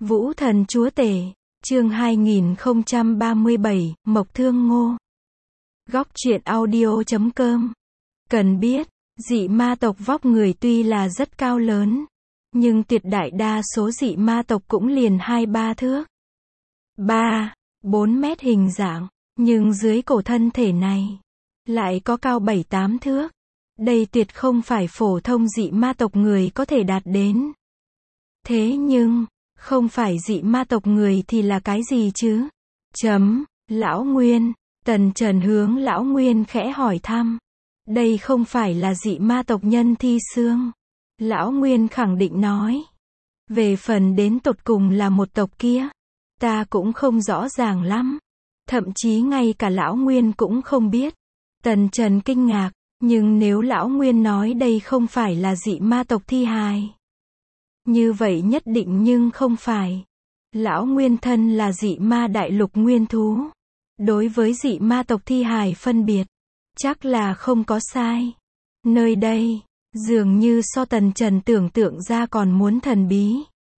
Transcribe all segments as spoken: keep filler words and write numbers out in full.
Vũ thần chúa tể, chương hai nghìn không trăm ba mươi bảy, Mộc Thương Ngô. Góc truyện audio chấm com. Cần biết, dị ma tộc vóc người tuy là rất cao lớn, nhưng tuyệt đại đa số dị ma tộc cũng liền hai ba thước. ba, bốn mét hình dạng, nhưng dưới cổ thân thể này, lại có cao bảy tám thước. Đây tuyệt không phải phổ thông dị ma tộc người có thể đạt đến. Thế nhưng, không phải dị ma tộc người thì là cái gì chứ? Chấm, Lão Nguyên, Tần Trần hướng Lão Nguyên khẽ hỏi thăm. Đây không phải là dị ma tộc Nhân Thi Xương. Lão Nguyên khẳng định nói. Về phần đến tột cùng là một tộc kia, ta cũng không rõ ràng lắm. Thậm chí ngay cả Lão Nguyên cũng không biết. Tần Trần kinh ngạc, nhưng nếu Lão Nguyên nói đây không phải là dị ma tộc thi hài, như vậy nhất định nhưng không phải. Lão Nguyên thân là dị ma đại lục nguyên thú. Đối với dị ma tộc thi hài phân biệt, chắc là không có sai. Nơi đây, dường như so Tần Trần tưởng tượng ra còn muốn thần bí.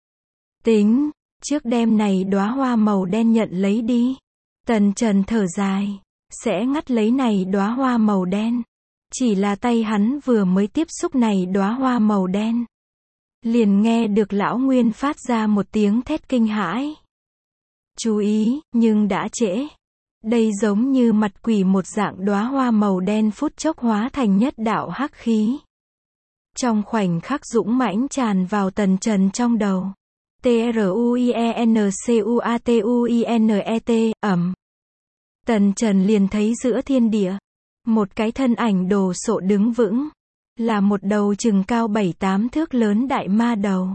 Tính, trước đêm này đóa hoa màu đen nhận lấy đi. Tần Trần thở dài, sẽ ngắt lấy này đóa hoa màu đen. Chỉ là tay hắn vừa mới tiếp xúc này đóa hoa màu đen, liền nghe được Lão Nguyên phát ra một tiếng thét kinh hãi. Chú ý, nhưng đã trễ. Đây giống như mặt quỷ một dạng đóa hoa màu đen phút chốc hóa thành nhất đạo hắc khí. Trong khoảnh khắc dũng mãnh tràn vào Tần Trần trong đầu. T R U I E N C U A T U I N E T, ẩm. Tần Trần liền thấy giữa thiên địa, một cái thân ảnh đồ sộ đứng vững. Là một đầu chừng cao bảy tám thước lớn đại ma đầu.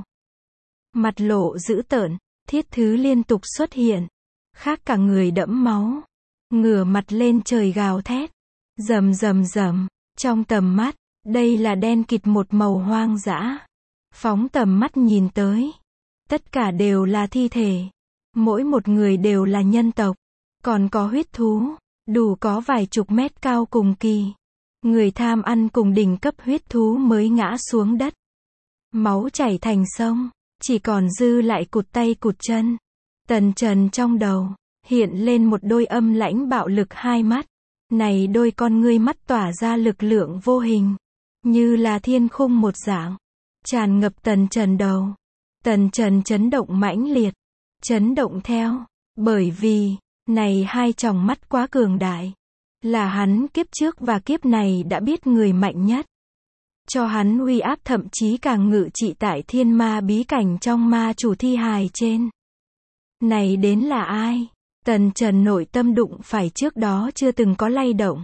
Mặt lộ dữ tợn, thiết thứ liên tục xuất hiện. Khác cả người đẫm máu. Ngửa mặt lên trời gào thét. Rầm rầm rầm, trong tầm mắt, đây là đen kịt một màu hoang dã. Phóng tầm mắt nhìn tới, tất cả đều là thi thể. Mỗi một người đều là nhân tộc. Còn có huyết thú, đủ có vài chục mét cao cùng kỳ. Người tham ăn cùng đỉnh cấp huyết thú mới ngã xuống đất. Máu chảy thành sông, chỉ còn dư lại cụt tay cụt chân. Tần Trần trong đầu, hiện lên một đôi âm lãnh bạo lực hai mắt. Này đôi con ngươi mắt tỏa ra lực lượng vô hình, như là thiên khung một dạng, tràn ngập Tần Trần đầu. Tần Trần chấn động mãnh liệt, chấn động theo, bởi vì, này hai tròng mắt quá cường đại. Là hắn kiếp trước và kiếp này đã biết người mạnh nhất. Cho hắn uy áp thậm chí càng ngự trị tại thiên ma bí cảnh trong ma chủ thi hài trên. Này đến là ai? Tần Trần nội tâm đụng phải trước đó chưa từng có lay động.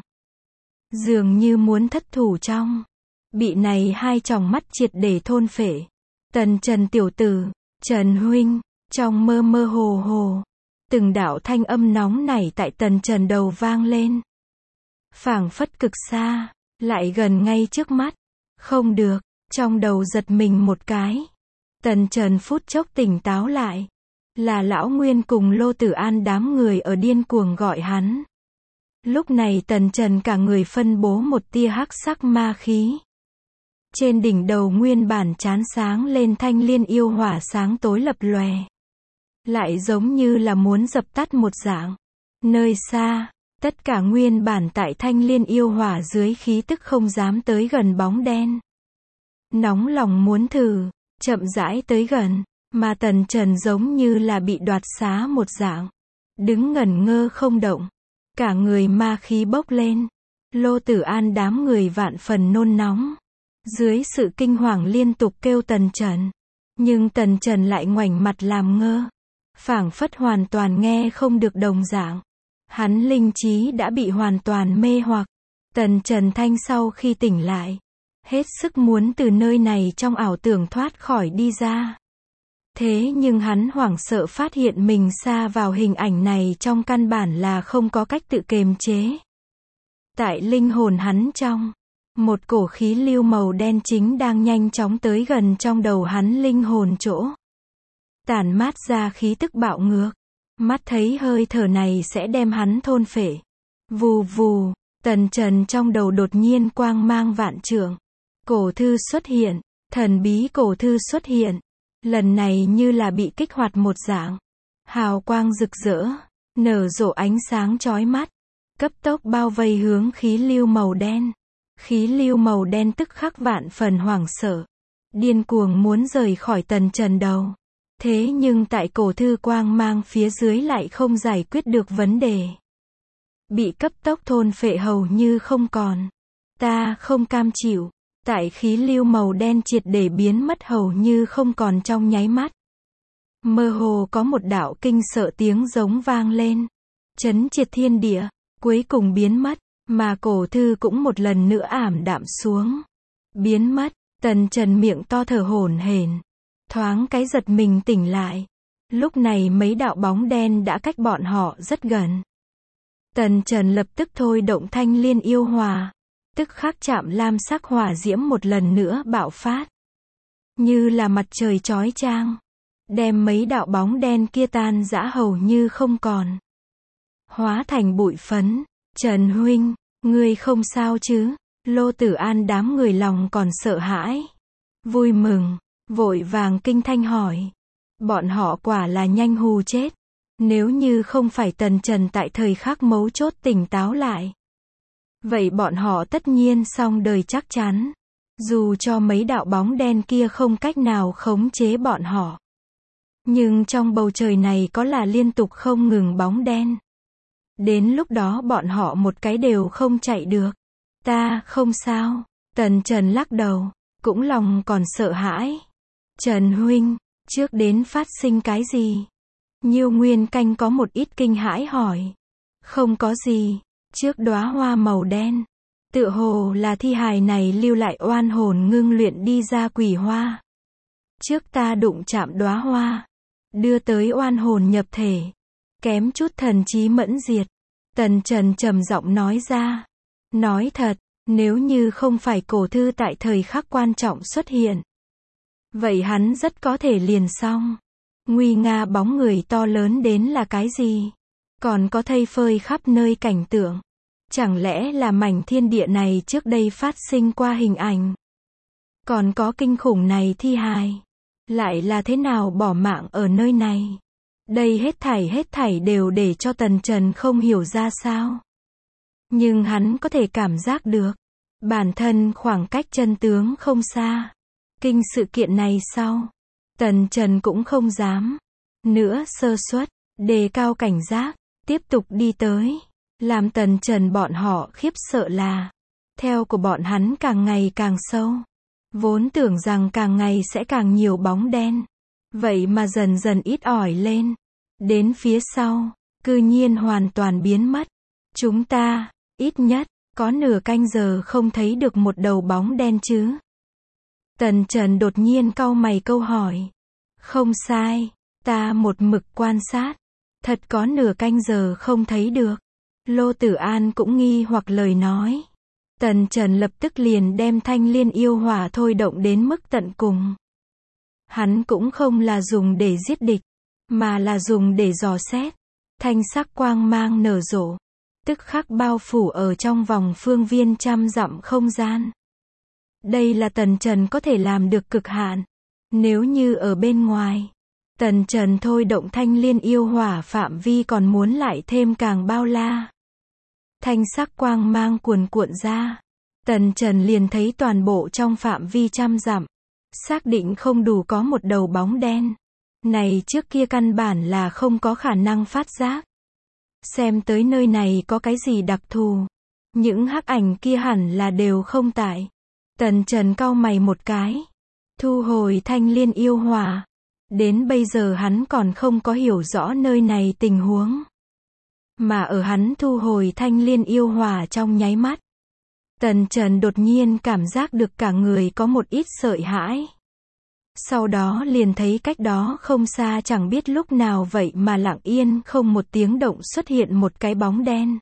Dường như muốn thất thủ trong. Bị này hai tròng mắt triệt để thôn phệ. Tần Trần tiểu tử, Trần huynh, trong mơ mơ hồ hồ. Từng đạo thanh âm nóng nảy tại Tần Trần đầu vang lên. Phảng phất cực xa, lại gần ngay trước mắt. Không được, trong đầu giật mình một cái. Tần Trần phút chốc tỉnh táo lại. Là Lão Nguyên cùng Lô Tử An đám người ở điên cuồng gọi hắn. Lúc này Tần Trần cả người phân bố một tia hắc sắc ma khí. Trên đỉnh đầu nguyên bản chán sáng lên thanh liên yêu hỏa sáng tối lập lòe. Lại giống như là muốn dập tắt một dạng. Nơi xa, tất cả nguyên bản tại thanh liên yêu hỏa dưới khí tức không dám tới gần bóng đen. Nóng lòng muốn thử, chậm rãi tới gần, mà Tần Trần giống như là bị đoạt xá một dạng. Đứng ngẩn ngơ không động, cả người ma khí bốc lên. Lô Tử An đám người vạn phần nôn nóng. Dưới sự kinh hoàng liên tục kêu Tần Trần. Nhưng Tần Trần lại ngoảnh mặt làm ngơ. Phảng phất hoàn toàn nghe không được đồng dạng. Hắn linh trí đã bị hoàn toàn mê hoặc. Tần Trần Thanh sau khi tỉnh lại, hết sức muốn từ nơi này trong ảo tưởng thoát khỏi đi ra. Thế nhưng hắn hoảng sợ phát hiện mình sa vào hình ảnh này trong căn bản là không có cách tự kiềm chế. Tại linh hồn hắn trong, một cổ khí lưu màu đen chính đang nhanh chóng tới gần trong đầu hắn linh hồn chỗ. Tản mát ra khí tức bạo ngược. Mắt thấy hơi thở này sẽ đem hắn thôn phệ. Vù vù, Tần Trần trong đầu đột nhiên quang mang vạn trượng. Cổ thư xuất hiện, thần bí cổ thư xuất hiện. lần này như là bị kích hoạt một dạng. Hào quang rực rỡ, nở rộ ánh sáng chói mắt, cấp tốc bao vây hướng khí lưu màu đen. Khí lưu màu đen tức khắc vạn phần hoảng sợ, điên cuồng muốn rời khỏi Tần Trần đầu. Thế nhưng tại cổ thư quang mang phía dưới lại không giải quyết được vấn đề. Bị cấp tốc thôn phệ hầu như không còn. Ta không cam chịu. Tại khí lưu màu đen triệt để biến mất hầu như không còn trong nháy mắt. Mơ hồ có một đạo kinh sợ tiếng giống vang lên. Chấn triệt thiên địa, cuối cùng biến mất, mà cổ thư cũng một lần nữa ảm đạm xuống. Biến mất, Tần Trần miệng to thở hổn hển, thoáng cái giật mình tỉnh lại. Lúc này mấy đạo bóng đen đã cách bọn họ rất gần. Tần Trần lập tức thôi động thanh liên yêu hỏa, tức khắc chạm lam sắc hỏa diễm một lần nữa bạo phát. Như là mặt trời chói chang, đem mấy đạo bóng đen kia tan rã hầu như không còn. Hóa thành bụi phấn. Trần huynh, ngươi không sao chứ? Lô Tử An đám người lòng còn sợ hãi. Vui mừng, vội vàng kinh thanh hỏi. Bọn họ quả là nhanh hù chết. Nếu như không phải Tần Trần tại thời khắc mấu chốt tỉnh táo lại, vậy bọn họ tất nhiên xong đời chắc chắn. Dù cho mấy đạo bóng đen kia không cách nào khống chế bọn họ, nhưng trong bầu trời này có là liên tục không ngừng bóng đen. Đến lúc đó bọn họ một cái đều không chạy được. Ta không sao. Tần Trần lắc đầu, cũng lòng còn sợ hãi. Trần huynh, trước đến phát sinh cái gì? Nhiêu Nguyên Canh có một ít kinh hãi hỏi. Không có gì, trước đóa hoa màu đen, tựa hồ là thi hài này lưu lại oan hồn ngưng luyện đi ra quỷ hoa. Trước ta đụng chạm đóa hoa, đưa tới oan hồn nhập thể, kém chút thần trí mẫn diệt. Tần Trần trầm giọng nói ra. Nói thật, nếu như không phải cổ thư tại thời khắc quan trọng xuất hiện, vậy hắn rất có thể liền xong. Nguy nga bóng người to lớn đến là cái gì? Còn có thây phơi khắp nơi cảnh tượng. Chẳng lẽ là mảnh thiên địa này trước đây phát sinh qua hình ảnh? Còn có kinh khủng này thi hài, lại là thế nào bỏ mạng ở nơi này? Đây hết thảy hết thảy đều để cho Tần Trần không hiểu ra sao. Nhưng hắn có thể cảm giác được, bản thân khoảng cách chân tướng không xa. Kinh sự kiện này sau, Tần Trần cũng không dám nữa sơ suất, đề cao cảnh giác, tiếp tục đi tới. Làm Tần Trần bọn họ khiếp sợ là, theo của bọn hắn càng ngày càng sâu. Vốn tưởng rằng càng ngày sẽ càng nhiều bóng đen, vậy mà dần dần ít ỏi lên. Đến phía sau, cư nhiên hoàn toàn biến mất. Chúng ta, ít nhất, có nửa canh giờ không thấy được một đầu bóng đen chứ? Tần Trần đột nhiên cau mày câu hỏi. Không sai, ta một mực quan sát. Thật có nửa canh giờ không thấy được. Lô Tử An cũng nghi hoặc lời nói. Tần Trần lập tức liền đem thanh liên yêu hỏa thôi động đến mức tận cùng. Hắn cũng không là dùng để giết địch, mà là dùng để dò xét. Thanh sắc quang mang nở rộ, tức khắc bao phủ ở trong vòng phương viên trăm dặm không gian. Đây là Tần Trần có thể làm được cực hạn. Nếu như ở bên ngoài, Tần Trần thôi động thanh liên yêu hỏa phạm vi còn muốn lại thêm càng bao la. Thanh sắc quang mang cuồn cuộn ra, Tần Trần liền thấy toàn bộ trong phạm vi trăm dặm, xác định không đủ có một đầu bóng đen. Này trước kia căn bản là không có khả năng phát giác. Xem tới nơi này có cái gì đặc thù. Những hắc ảnh kia hẳn là đều không tại. Tần Trần cau mày một cái, thu hồi thanh liên yêu hỏa. Đến bây giờ hắn còn không có hiểu rõ nơi này tình huống. Mà ở hắn thu hồi thanh liên yêu hỏa trong nháy mắt, Tần Trần đột nhiên cảm giác được cả người có một ít sợ hãi. Sau đó liền thấy cách đó không xa chẳng biết lúc nào vậy mà lặng yên không một tiếng động xuất hiện một cái bóng đen.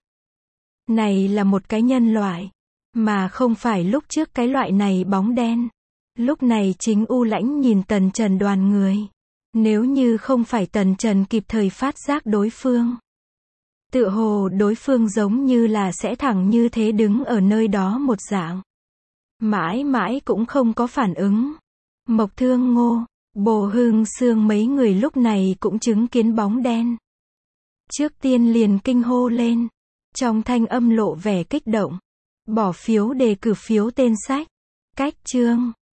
Này là một cái nhân loại, mà không phải lúc trước cái loại này bóng đen. Lúc này chính U Lãnh nhìn Tần Trần đoàn người. Nếu như không phải Tần Trần kịp thời phát giác đối phương, tựa hồ đối phương giống như là sẽ thẳng như thế đứng ở nơi đó một dạng. Mãi mãi cũng không có phản ứng. Mộc Thương Ngô, Bồ Hưng Sương mấy người lúc này cũng chứng kiến bóng đen. Trước tiên liền kinh hô lên. Trong thanh âm lộ vẻ kích động. Bỏ phiếu đề cử phiếu tên sách. Cách chương.